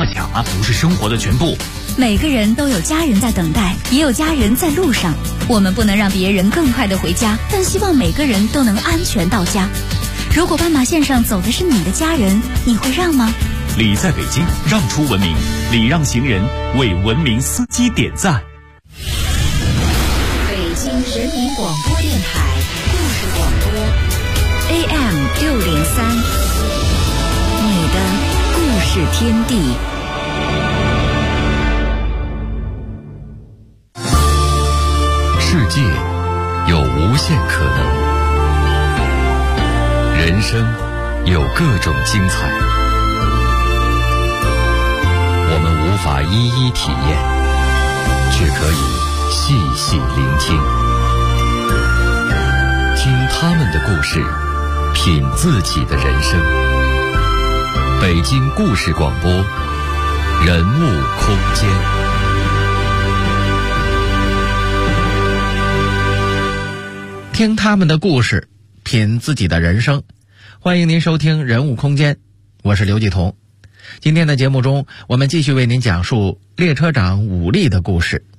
巧啊，不是生活的全部。 每个人都有家人在等待，也有家人在路上。我们不能让别人更快地回家，但希望每个人都能安全到家。如果斑马线上走的是你的家人，你会让吗？ 礼在北京，让出文明，礼让行人，为文明司机点赞。 北京人民广播电台故事广播 AM603，你的故事天地。 世界有无限可能，人生有各种精彩，我们无法一一体验，却可以细细聆听，听他们的故事，品自己的人生。北京故事广播，人物空间。 听他们的故事，品自己的人生。欢迎您收听人物空间，我是刘继彤。今天的节目中，我们继续为您讲述列车长武力的故事。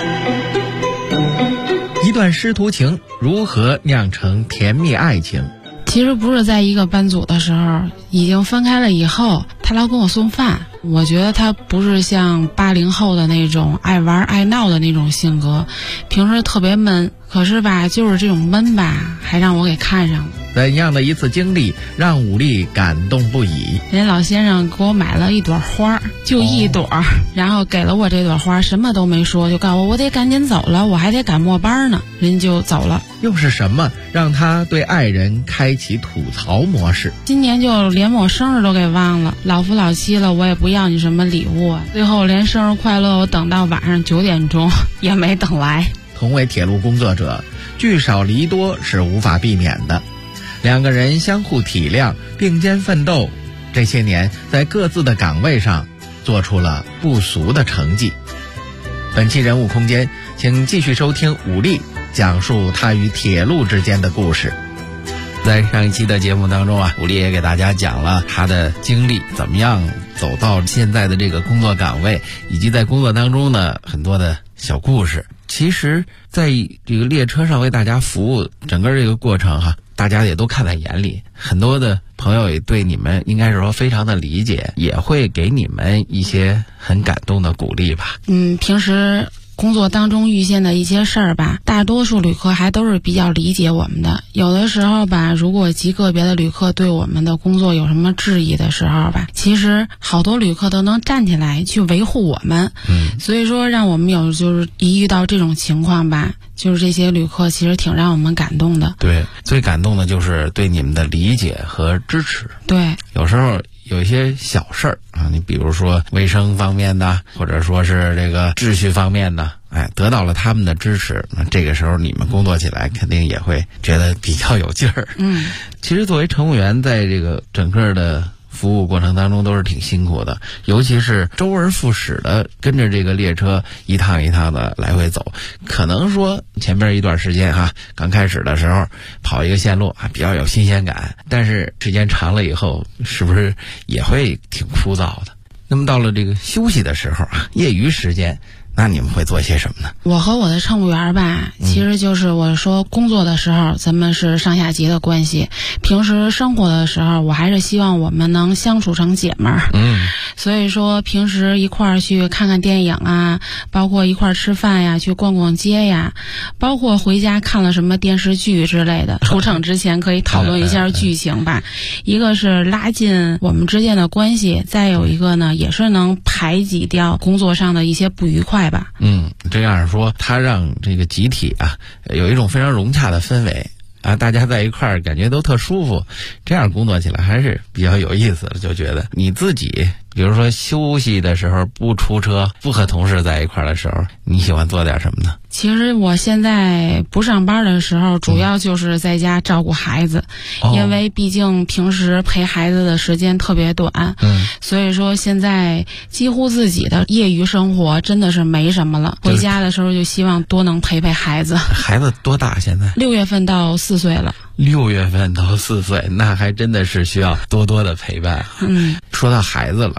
一段师徒情如何酿成甜蜜爱情？ 其实不是在一个班组的时候，已经分开了以后，他老跟我送饭。我觉得他不是像80后的那种爱玩爱闹的那种性格，平时特别闷，可是吧，就是这种闷吧，还让我给看上了。 怎样的一次经历让武力感动不已？ 人家老先生给我买了一朵花，就一朵，然后给了我这朵花，什么都没说，就告诉我得赶紧走了，我还得赶末班呢，人就走了。 又是什么让他对爱人开启吐槽模式？ 今年就连我生日都给忘了，老夫老妻了，我也不要你什么礼物啊，最后连生日快乐我等到晚上9点钟也没等来。 同为铁路工作者，聚少离多是无法避免的。两个人相互体谅，并肩奋斗，这些年在各自的岗位上做出了不俗的成绩。本期人物空间，请继续收听武力讲述他与铁路之间的故事。 在上一期的节目当中啊，武力也给大家讲了他的经历，怎么样走到现在的这个工作岗位，以及在工作当中呢很多的小故事。其实在这个列车上为大家服务整个这个过程哈，大家也都看在眼里，很多的朋友也对你们应该是说非常的理解，也会给你们一些很感动的鼓励吧。 平时工作当中遇见的一些事儿吧，大多数旅客还都是比较理解我们的。有的时候吧，如果极个别的旅客对我们的工作有什么质疑的时候吧，其实好多旅客都能站起来去维护我们。所以说让我们就是一遇到这种情况吧，就是这些旅客其实挺让我们感动的。 对，最感动的就是对你们的理解和支持。 对， 有时候有一些小事儿啊，你比如说卫生方面的，或者说是这个秩序方面的，得到了他们的支持，那这个时候你们工作起来肯定也会觉得比较有劲儿。其实作为乘务员，在这个整个的服务过程当中都是挺辛苦的，尤其是周而复始的跟着这个列车一趟一趟的来回走，可能说前边一段时间哈，刚开始的时候跑一个线路比较有新鲜感，但是时间长了以后是不是也会挺枯燥的？那么到了这个休息的时候啊，业余时间，那你们会做些什么呢？ 我和我的乘务员吧，其实就是我说工作的时候咱们是上下级的关系，平时生活的时候我还是希望我们能相处成姐们儿。所以说平时一块儿去看看电影啊，包括一块儿吃饭呀，去逛逛街呀，包括回家看了什么电视剧之类的，出城之前可以讨论一下剧情吧。一个是拉近我们之间的关系，再有一个呢也是能排挤掉工作上的一些不愉快吧。 这样说它让这个集体啊有一种非常融洽的氛围啊，大家在一块儿感觉都特舒服，这样工作起来还是比较有意思的。就觉得你自己比如说休息的时候不出车，不和同事在一块儿的时候，你喜欢做点什么呢？ 其实我现在不上班的时候，主要就是在家照顾孩子，因为毕竟平时陪孩子的时间特别短，所以说现在几乎自己的业余生活真的是没什么了。回家的时候就希望多能陪陪孩子。 孩子多大现在？6 月份到4岁了。 6月份到4岁，那还真的是需要多多的陪伴。说到孩子了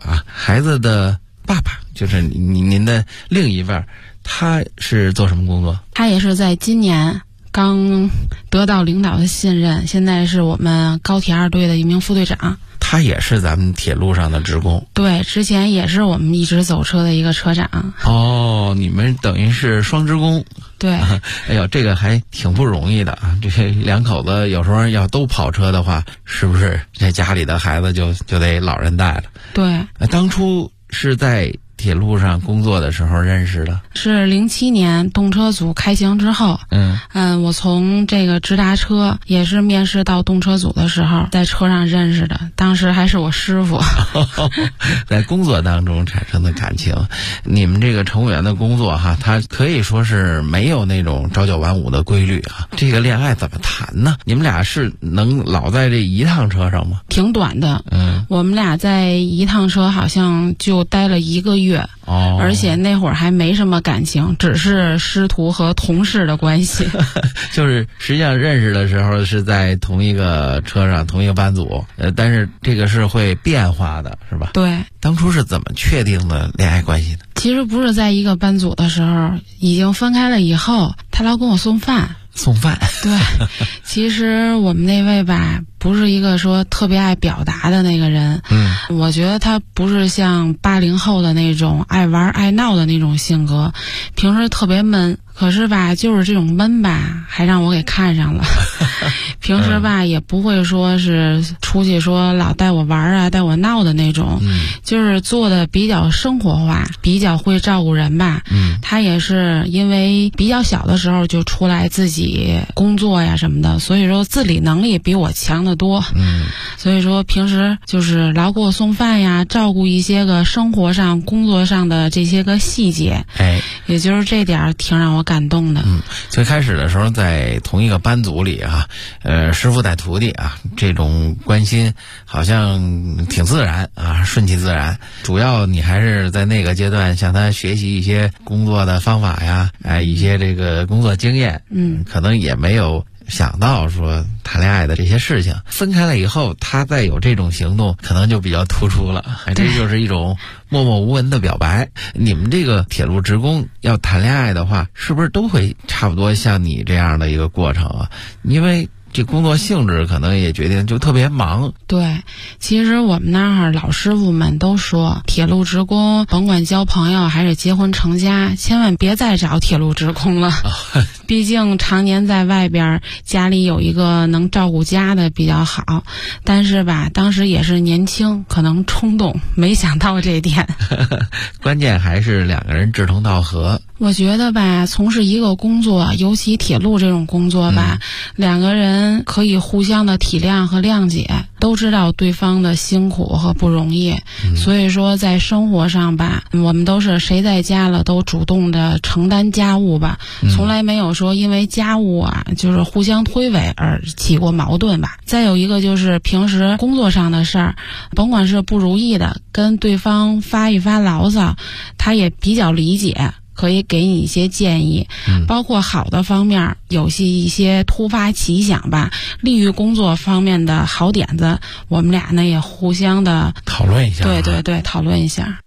啊，孩子的爸爸就是您的另一半，他是做什么工作？ 他也是在今年刚得到领导的信任，现在是我们高铁2队的一名副队长。 他也是咱们铁路上的职工。 对，之前也是我们一直走车的一个车长。 哦，你们等于是双职工。 对。 哎呦，这个还挺不容易的啊！这两口子有时候要都跑车的话，是不是这家里的孩子就得老人带了？ 对。 当初是在铁路上工作的时候认识的？ 是07年动车组开行之后。我从这个直达车也是面试到动车组的时候在车上认识的，当时还是我师傅。 在工作当中产生的感情。你们这个乘务员的工作哈，它可以说是没有那种朝九晚五的规律啊。这个恋爱怎么谈呢？你们俩是能老在这一趟车上吗？ 挺短的。我们俩在一趟车好像就待了1个月。而且那会儿还没什么感情，只是师徒和同事的关系。 就是实际上认识的时候是在同一个车上，同一个班组，但是这个是会变化的，是吧？ 对。 当初是怎么确定的恋爱关系的？ 其实不是在一个班组的时候，已经分开了以后，他老跟我送饭。 送饭。 对。其实我们那位吧，不是一个说特别爱表达的那个人。我觉得他不是像80后的那种爱玩爱闹的那种性格，平时特别闷。可是吧，就是这种闷吧，还让我给看上了。平时吧，也不会说是出去说老带我玩啊、带我闹的那种，就是做的比较生活化，比较会照顾人吧。他也是因为比较小的时候就出来自己工作呀什么的，所以说自理能力比我强得多。所以说平时就是老给我送饭呀，照顾一些个生活上、工作上的这些个细节。也就是这点挺让我感动的。 最开始的时候在同一个班组里啊，师傅带徒弟啊，这种关心好像挺自然啊，顺其自然。主要你还是在那个阶段向他学习一些工作的方法呀，一些这个工作经验。可能也没有想到说谈恋爱的这些事情。分开了以后，他再有这种行动，可能就比较突出了。这就是一种默默无闻的表白。你们这个铁路职工要谈恋爱的话，是不是都会差不多像你这样的一个过程啊？因为这工作性质可能也决定就特别忙。 对，其实我们那儿老师傅们都说，铁路职工甭管交朋友还是结婚成家，千万别再找铁路职工了。毕竟常年在外边，家里有一个能照顾家的比较好。但是吧，当时也是年轻，可能冲动，没想到这点。 关键还是两个人志同道合。 我觉得吧，从事一个工作，尤其铁路这种工作吧，两个人可以互相的体谅和谅解，都知道对方的辛苦和不容易。所以说在生活上吧，我们都是谁在家了都主动的承担家务吧，从来没有说因为家务啊就是互相推诿而起过矛盾吧。再有一个就是平时工作上的事儿，甭管是不如意的，跟对方发一发牢骚，他也比较理解，可以给你一些建议。包括好的方面，有一些突发奇想吧，利于工作方面的好点子，我们俩呢也互相的讨论一下。 对对对，讨论一下。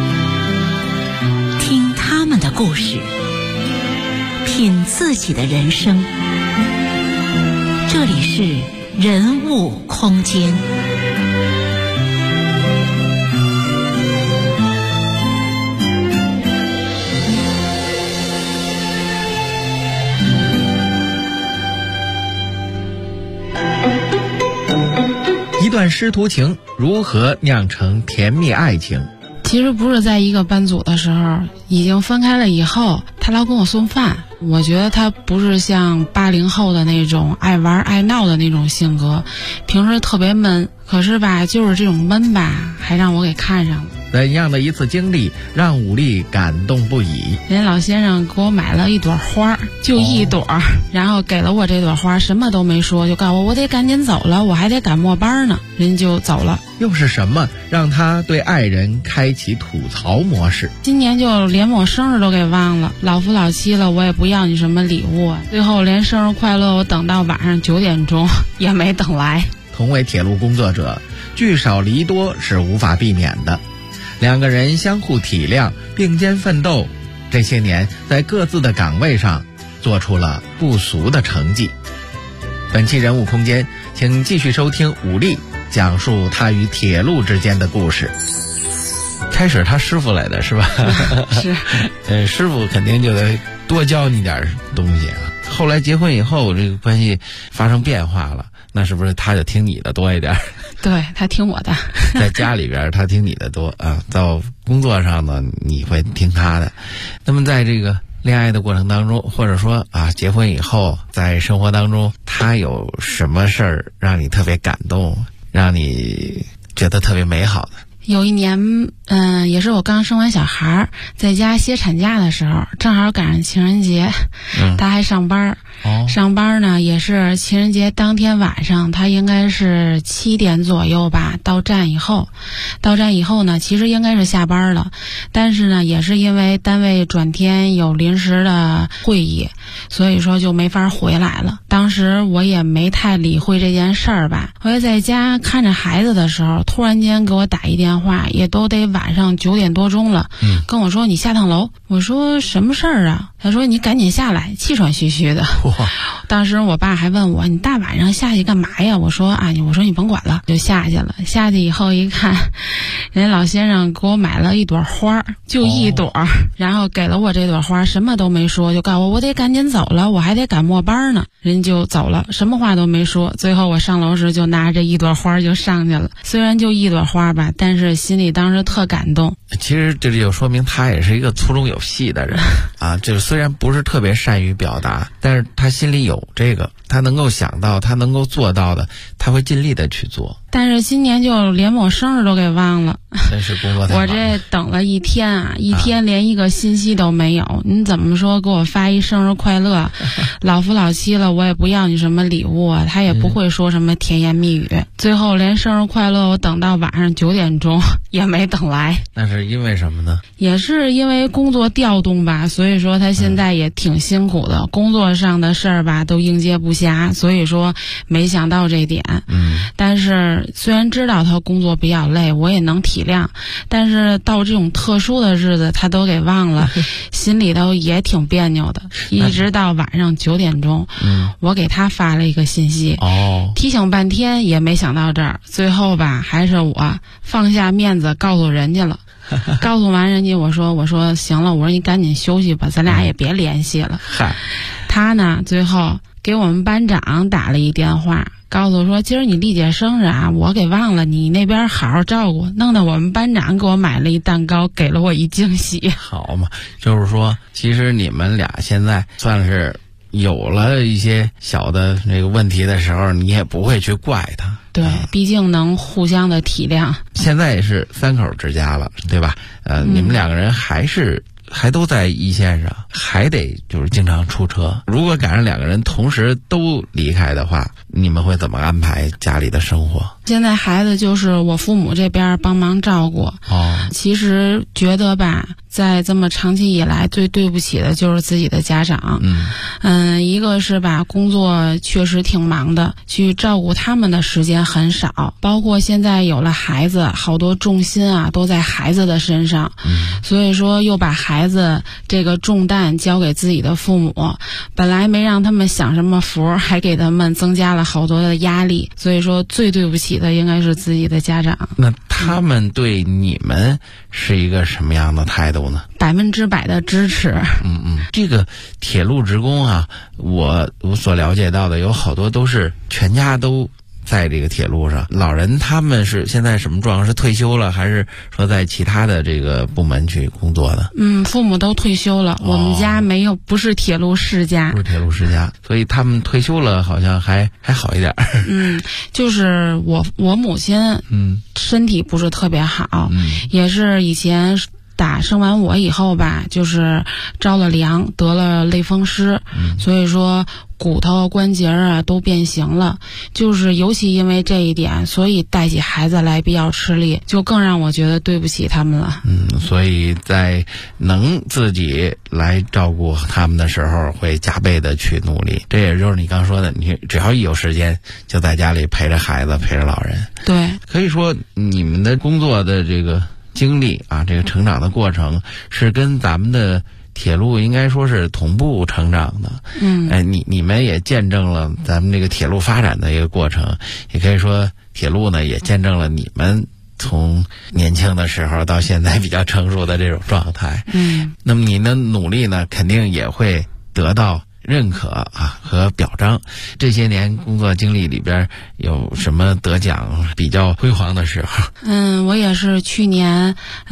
听他们的故事，品自己的人生。这里是人物空间。 一段师徒情如何酿成甜蜜爱情？ 其实不是在一个班组的时候，已经分开了以后，他老跟我送饭。我觉得他不是像80后的那种爱玩爱闹的那种性格，平时特别闷。可是吧，就是这种闷吧，还让我给看上了。 怎样的一次经历让武力感动不已？ 人老先生给我买了一朵花，就一朵，然后给了我这朵花，什么都没说，就告诉我得赶紧走了，我还得赶末班呢。人就走了。 又是什么让他对爱人开启吐槽模式？ 今年就连我生日都给忘了，老夫老妻了，我也不要你什么礼物啊。最后连生日快乐我等到晚上9点钟也没等来。 同为铁路工作者，聚少离多是无法避免的。 两个人相互体谅，并肩奋斗，这些年在各自的岗位上做出了不俗的成绩。本期人物空间，请继续收听武力讲述他与铁路之间的故事。 开始他师傅来的是吧？ 是。 师傅肯定就得多教你点东西啊。后来结婚以后，这个关系发生变化了，那是不是他就听你的多一点？ 对，他听我的。 在家里边他听你的多啊，到工作上呢你会听他的。那么在这个恋爱的过程当中，或者说啊结婚以后，在生活当中，他有什么事儿让你特别感动，让你觉得特别美好的？ 有一年，也是我刚生完小孩，在家歇产假的时候，正好赶上情人节，他还上班。上班呢也是情人节当天晚上，他应该是7点左右吧，到站以后呢，其实应该是下班了，但是呢也是因为单位转天有临时的会议，所以说就没法回来了。当时我也没太理会这件事儿吧，我在家看着孩子的时候，突然间给我打一电话，也都得晚上9点多钟了，跟我说你下趟楼。我说什么事儿啊？他说你赶紧下来，气喘吁吁的。当时我爸还问我你大晚上下去干嘛呀？我说你甭管了，就下去了。下去以后一看，人家老先生给我买了一朵花，就一朵，然后给了我这朵花，什么都没说，就告诉我得赶紧走了，我还得赶末班呢。人就走了，什么话都没说。最后我上楼时就拿着一朵花就上去了，虽然就一朵花吧，但是心里当时特感动。 其实这就说明他也是一个粗中有细的人啊，就是虽然不是特别善于表达，但是他心里有这个，他能够想到，他能够做到的，他会尽力的去做。 但是今年就连我生日都给忘了， 真是工作太忙了。 我这等了一天啊，一天连一个信息都没有。你怎么说给我发一生日快乐？老夫老妻了，我也不要你什么礼物啊，他也不会说什么甜言蜜语。最后连生日快乐我等到晚上9点钟也没等来。 那是因为什么呢？ 也是因为工作调动吧，所以说他现在也挺辛苦的，工作上的事儿吧都应接不暇，所以说没想到这点。但是虽然知道他工作比较累，我也能体谅，但是到这种特殊的日子他都给忘了，心里头也挺别扭的。一直到晚上9点钟，我给他发了一个信息，提醒半天也没想到这儿，最后吧还是我放下面子告诉人家了。告诉完人家，我说行了，我说你赶紧休息吧，咱俩也别联系了。他呢最后给我们班长打了一电话，告诉我说今儿你丽姐生日啊，我给忘了，你那边好好照顾。弄得我们班长给我买了一蛋糕，给了我一惊喜。 好嘛，就是说其实你们俩现在算是有了一些小的那个问题的时候，你也不会去怪他。 对，毕竟能互相的体谅。 现在也是3口之家了，对吧？你们2个人还都在一线上，还得就是经常出车。如果赶上2个人同时都离开的话，你们会怎么安排家里的生活？ 现在孩子就是我父母这边帮忙照顾。其实觉得吧，在这么长期以来最对不起的就是自己的家长。一个是吧，工作确实挺忙的，去照顾他们的时间很少，包括现在有了孩子，好多重心啊都在孩子的身上。所以说又把孩子这个重担交给自己的父母，本来没让他们享什么福，还给他们增加了好多的压力。所以说最对不起的应该是自己的家长。 那他们对你们是一个什么样的态度呢 ？100%的支持。 这个铁路职工啊，我所了解到的有好多都是全家都在这个铁路上。老人他们是现在什么状况？是退休了，还是说在其他的这个部门去工作的？ 父母都退休了，我们家没有，不是铁路世家。 不是铁路世家，所以他们退休了好像还好一点。 就是我母亲身体不是特别好，也是以前打生完我以后吧，就是着了凉，得了类风湿，所以说骨头关节啊都变形了，就是尤其因为这一点，所以带起孩子来比较吃力，就更让我觉得对不起他们了。 所以在能自己来照顾他们的时候，会加倍的去努力。这也就是你刚说的，你只要一有时间，就在家里陪着孩子，陪着老人。 对， 可以说你们的工作的这个经历啊，这个成长的过程是跟咱们的铁路应该说是同步成长的。你们也见证了咱们这个铁路发展的一个过程，也可以说铁路呢也见证了你们从年轻的时候到现在比较成熟的这种状态。那么你的努力呢，肯定也会得到认可啊和表彰。这些年工作经历里边有什么得奖比较辉煌的时候？ 我也是去年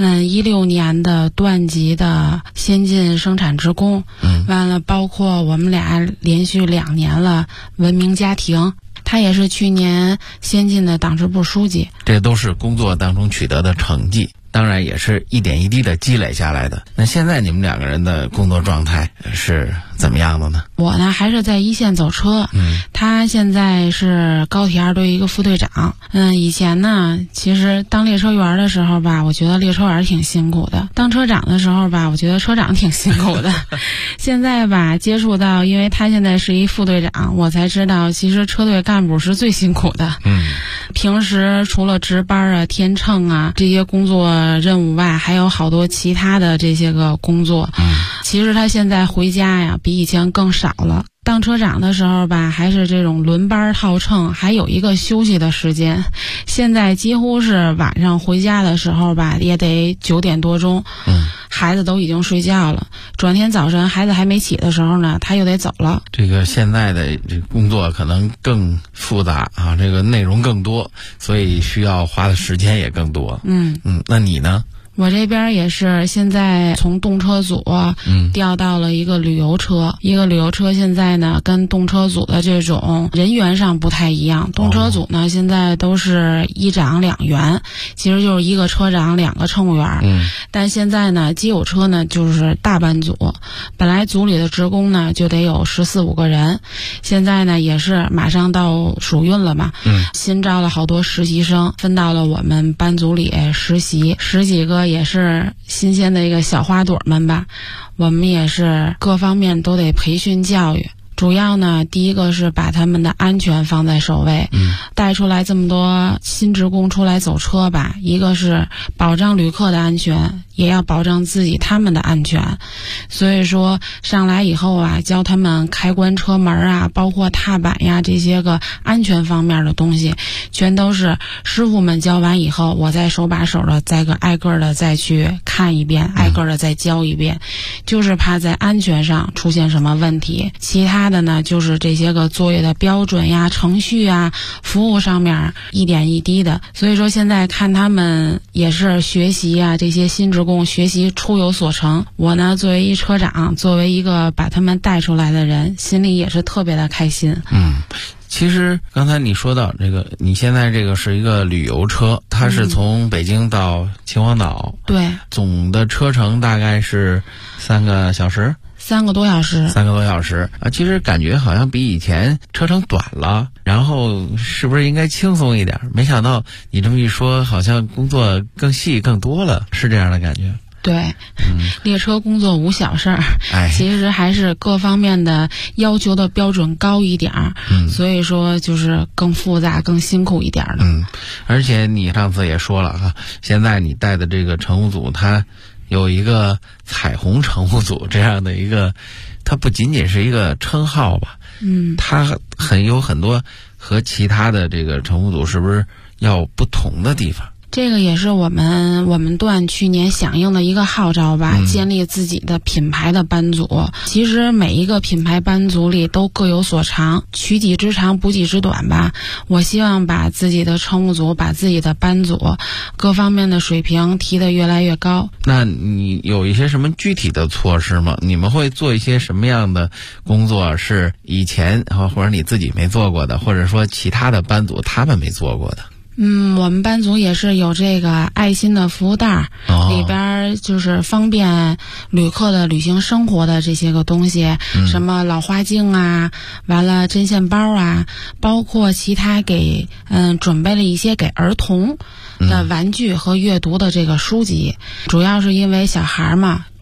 16年的段级的先进生产职工，完了包括我们俩连续2年了文明家庭，他也是去年先进的党支部书记。 这都是工作当中取得的成绩，当然也是一点一滴的积累下来的。那现在你们2个人的工作状态是怎么样的呢？ 我呢还是在一线走车，他现在是高铁2队一个副队长。以前呢其实当列车员的时候吧，我觉得列车员挺辛苦的，当车长的时候吧，我觉得车长挺辛苦的。现在吧接触到，因为他现在是一副队长，我才知道其实车队干部是最辛苦的。平时除了值班啊、天秤啊这些工作任务外，还有好多其他的这些个工作。其实他现在回家呀比以前更少了。当车长的时候吧，还是这种轮班套秤，还有一个休息的时间。现在几乎是晚上回家的时候吧，也得9点多钟，孩子都已经睡觉了。转天早晨孩子还没起的时候呢，他又得走了。 这个现在的这个工作可能更复杂啊，这个内容更多，所以需要花的时间也更多。那你呢？ 我这边也是现在从动车组调到了一个旅游车，一个旅游车现在呢跟动车组的这种人员上不太一样。动车组呢现在都是1长2员，其实就是一个车长2个乘务员。但现在呢机有车呢就是大班组，本来组里的职工呢就得有14、15个人，现在呢也是马上到暑运了嘛，新招了好多实习生，分到了我们班组里实习，10几个也是新鲜的一个小花朵们吧，我们也是各方面都得培训教育。主要呢，第一个是把他们的安全放在首位，带出来这么多新职工出来走车吧，一个是保障旅客的安全，也要保障他们的安全。所以说上来以后啊，教他们开关车门啊，包括踏板呀，这些个安全方面的东西，全都是师傅们教完以后，我再手把手的挨个的再去看一遍，挨个的再教一遍，就是怕在安全上出现什么问题。其他的呢，就是这些个作业的标准呀、程序啊、服务上面一点一滴的。所以说现在看他们也是学习啊，这些新职工学习初有所成。我呢作为一车长，作为一个把他们带出来的人，心里也是特别的开心。 其实刚才你说到这个，你现在这个是一个旅游车，它是从北京到秦皇岛， 对， 总的车程大概是3个小时。 3个多小时 ，3个多小时啊！其实感觉好像比以前车程短了，然后是不是应该轻松一点？没想到你这么一说，好像工作更细更多了，是这样的感觉。 对，列车工作无小事儿，其实还是各方面的要求的标准高一点儿，所以说就是更复杂、更辛苦一点的。 而且你上次也说了哈，现在你带的这个乘务组，它有一个彩虹乘务组这样的一个，它不仅仅是一个称号吧，它有很多和其他的这个乘务组是不是要不同的地方？ 这个也是我们段去年响应的一个号召吧，建立自己的品牌的班组。其实每一个品牌班组里都各有所长，取己之长补己之短吧。我希望把自己的乘务组，把自己的班组各方面的水平提得越来越高。 那你有一些什么具体的措施吗？你们会做一些什么样的工作是以前或者你自己没做过的，或者说其他的班组他们没做过的？ 我们班组也是有这个爱心的服务袋，里边就是方便旅客的旅行生活的这些个东西，什么老花镜啊，完了针线包啊，包括其他准备了一些给儿童的玩具和阅读的这个书籍。主要是因为小孩嘛，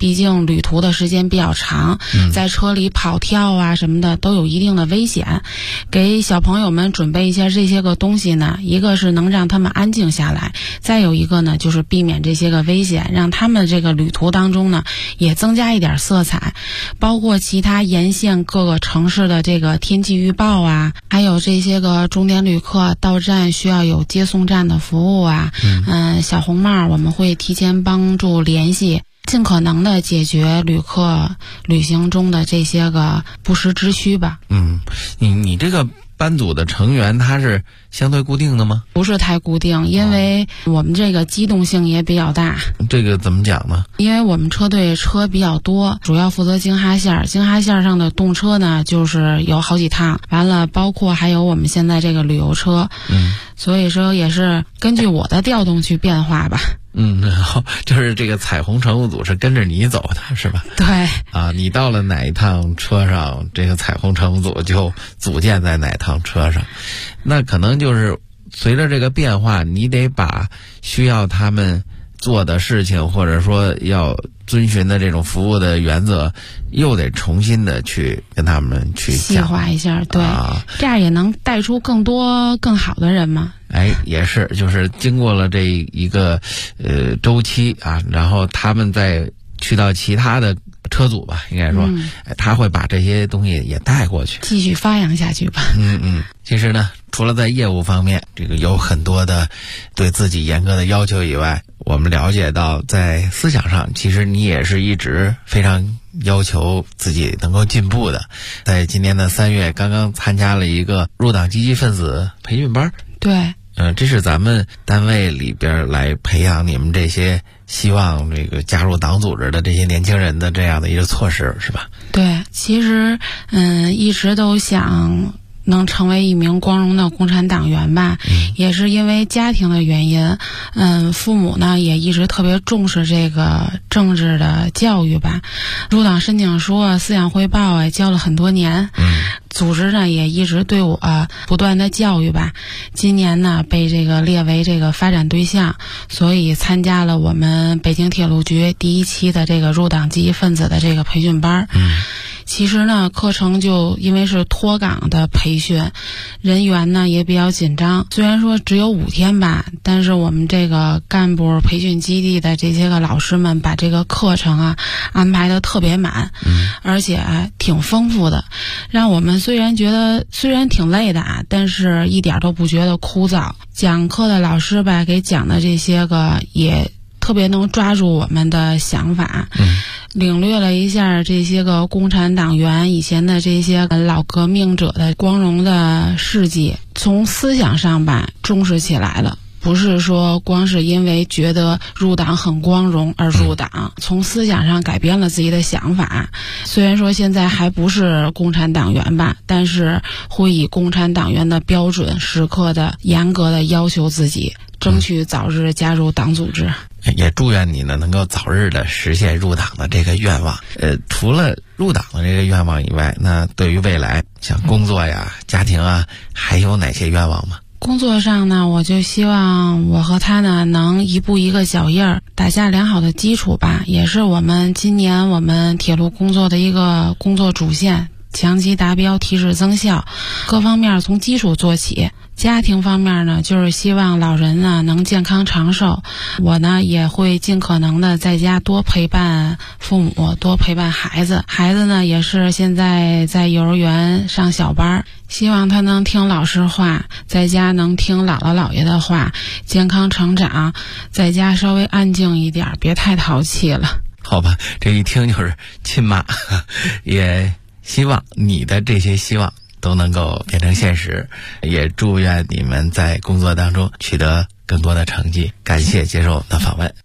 毕竟旅途的时间比较长，在车里跑跳啊什么的都有一定的危险。给小朋友们准备一下这些个东西呢，一个是能让他们安静下来，再有一个呢就是避免这些个危险，让他们这个旅途当中呢也增加一点色彩。包括其他沿线各个城市的这个天气预报啊，还有这些个终点旅客到站需要有接送站的服务啊，小红帽我们会提前帮助联系，尽可能的解决旅客旅行中的这些个不时之需吧。 你这个班组的成员他是相对固定的吗？ 不是太固定，因为我们这个机动性也比较大。 这个怎么讲呢？ 因为我们车队车比较多，主要负责京哈线上的动车呢就是有好几趟，完了包括还有我们现在这个旅游车，所以说也是根据我的调动去变化吧。 就是这个彩虹乘务组是跟着你走的是吧？ 对啊，你到了哪一趟车上，这个彩虹乘务组就组建在哪趟车上。那可能就是随着这个变化，你得把需要他们做的事情，或者说要遵循的这种服务的原则，又得重新的去跟他们去细化一下，对，这样也能带出更多更好的人嘛。 也是，就是经过了这一个周期啊，然后他们再去到其他的车组吧，应该说，他会把这些东西也带过去， 继续发扬下去吧。 其实呢，除了在业务方面，这个有很多的对自己严格的要求以外，我们了解到在思想上，其实你也是一直非常要求自己能够进步的。在今年的3月，刚刚参加了一个入党积极分子培训班。 对。 这是咱们单位里边来培养你们这些希望这个加入党组织的这些年轻人的这样的一个措施，是吧？ 对，其实一直都想能成为一名光荣的共产党员吧，也是因为家庭的原因，父母呢也一直特别重视这个政治的教育吧，入党申请书、思想汇报交了很多年，组织呢也一直对我不断的教育吧。今年呢被这个列为这个发展对象，所以参加了我们北京铁路局第1期的这个入党积极分子的这个培训班。其实呢课程就因为是脱岗的培训，人员呢也比较紧张，虽然说只有5天吧，但是我们这个干部培训基地的这些个老师们把这个课程安排的特别满，而且挺丰富的，让我们虽然挺累的但是一点都不觉得枯燥。讲课的老师吧给讲的这些个也特别能抓住我们的想法，领略了一下这些个共产党员以前的这些老革命者的光荣的事迹，从思想上吧重视起来了。不是说光是因为觉得入党很光荣而入党，从思想上改变了自己的想法。虽然说现在还不是共产党员吧，但是会以共产党员的标准时刻的严格的要求自己，争取早日加入党组织。 也祝愿你呢能够早日的实现入党的这个愿望。除了入党的这个愿望以外，那对于未来像工作呀、家庭还有哪些愿望吗？ 工作上呢，我就希望我和他呢能一步一个脚印儿，打下良好的基础吧，也是我们今年我们铁路工作的一个工作主线，强其达标，提质增效，各方面从基础做起。家庭方面呢，就是希望老人呢能健康长寿，我呢也会尽可能的在家多陪伴父母，多陪伴孩子。孩子呢也是现在在幼儿园上小班，希望他能听老师话，在家能听姥姥姥爷的话，健康成长，在家稍微安静一点，别太淘气了。 好吧，这一听就是亲妈，也希望你的这些希望都能够变成现实，也祝愿你们在工作当中取得更多的成绩。感谢接受我们的访问。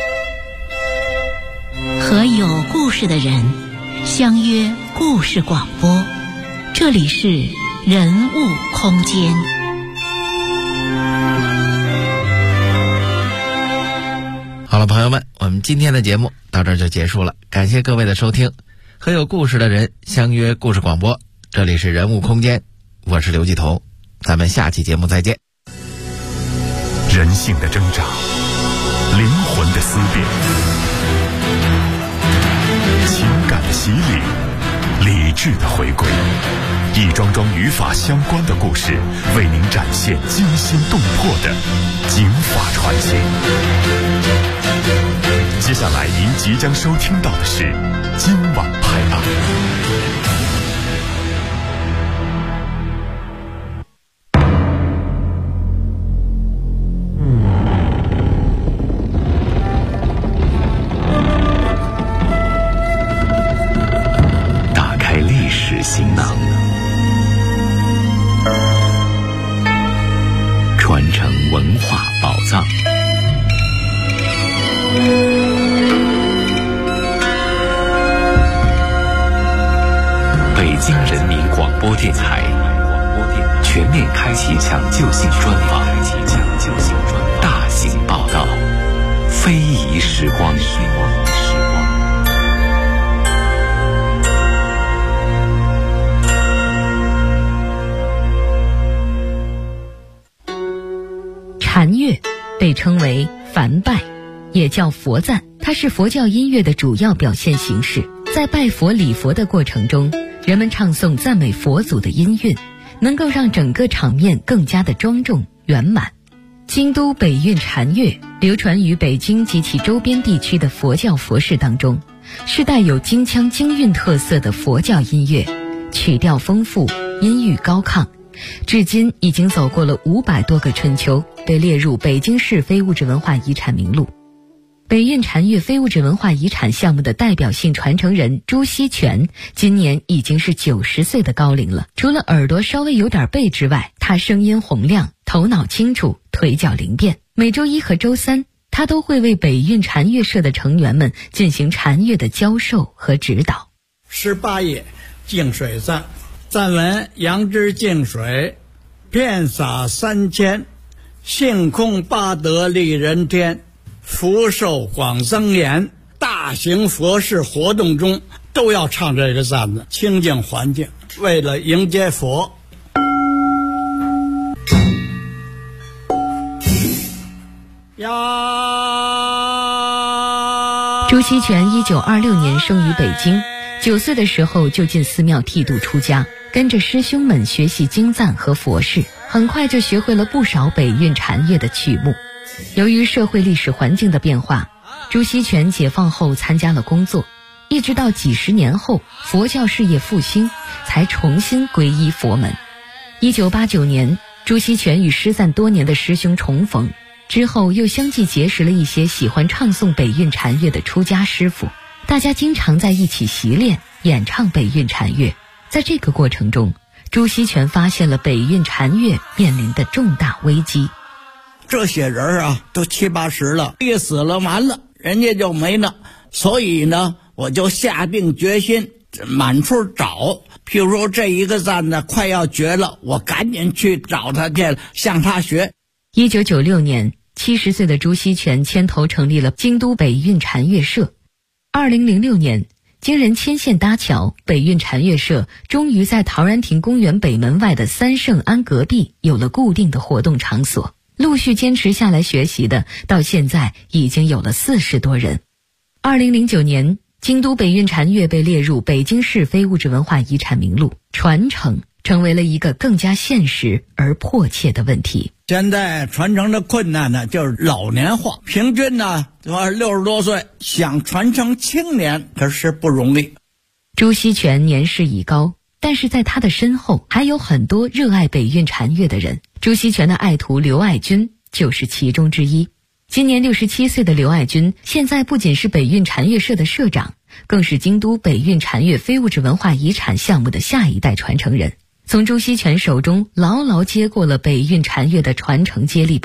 和有故事的人相约故事广播，这里是人物空间。 好了，朋友们，我们今天的节目到这儿就结束了，感谢各位的收听。和有故事的人相约故事广播，这里是人物空间，我是刘继彤，咱们下期节目再见。 人性的挣扎，灵魂的思辨， 世的回归，一桩桩与法相关的故事，为您展现惊心动魄的经法传奇。接下来您即将收听到的是今晚拍档。打开历史行囊，传承文化宝藏。北京人民广播电台全面开启抢救性专访，大型报道，非遗时光。 禅乐被称为梵拜，也叫佛赞，它是佛教音乐的主要表现形式。在拜佛礼佛的过程中，人们唱诵赞美佛祖的音韵，能够让整个场面更加的庄重圆满。京都北韵禅乐流传于北京及其周边地区的佛教佛事当中，是带有京腔京韵特色的佛教音乐，曲调丰富，音域高亢，至今已经走过了500多个春秋，被列入北京市非物质文化遗产名录。北韵禅乐非物质文化遗产项目的代表性传承人朱锡全今年已经是90岁的高龄了。除了耳朵稍微有点背之外，他声音洪亮，头脑清楚，腿脚灵便。每周1和周3，他都会为北韵禅乐社的成员们进行禅乐的教授和指导。 18页净水赞，赞文：杨枝净水，遍洒3000，性空八德利人天，福寿广增延。大型佛事活动中都要唱这个赞子，清净环境，为了迎接佛。 朱锡全1926年生于北京，9岁的时候就进寺庙剃度出家，跟着师兄们学习经赞和佛事，很快就学会了不少北韵禅乐的曲目。由于社会历史环境的变化，朱锡全解放后参加了工作，一直到几十年后佛教事业复兴，才重新皈依佛门。1989年，朱锡全与失散多年的师兄重逢，之后又相继结识了一些喜欢唱诵北韵禅乐的出家师傅，大家经常在一起习练演唱北韵禅乐。在这个过程中，朱锡全发现了北韵禅乐面临的重大危机。 这些人啊，都70、80了，一死了完了，人家就没了。所以呢，我就下定决心满处找。譬如说这一个赞呢快要绝了，我赶紧去找他去，向他学。 1996年，70岁的朱锡全牵头成立了京都北韵禅乐社。2006年，经人牵线搭桥，北韵禅乐社终于在陶然亭公园北门外的三圣庵隔壁有了固定的活动场所。陆续坚持下来学习的，到现在已经有了40多人。2009年，京都北韵禅乐被列入北京市非物质文化遗产名录，传承成为了一个更加现实而迫切的问题。 现在传承的困难呢，就是老年化，平均呢60多岁，想传承青年可是不容易。 朱锡全年事已高，但是在他的身后还有很多热爱北韵禅乐的人。朱锡全的爱徒刘爱军就是其中之一。今年67岁的刘爱军，现在不仅是北韵禅乐社的社长，更是京都北韵禅乐非物质文化遗产项目的下一代传承人，从朱锡全手中牢牢接过了北韵禅乐的传承接力棒。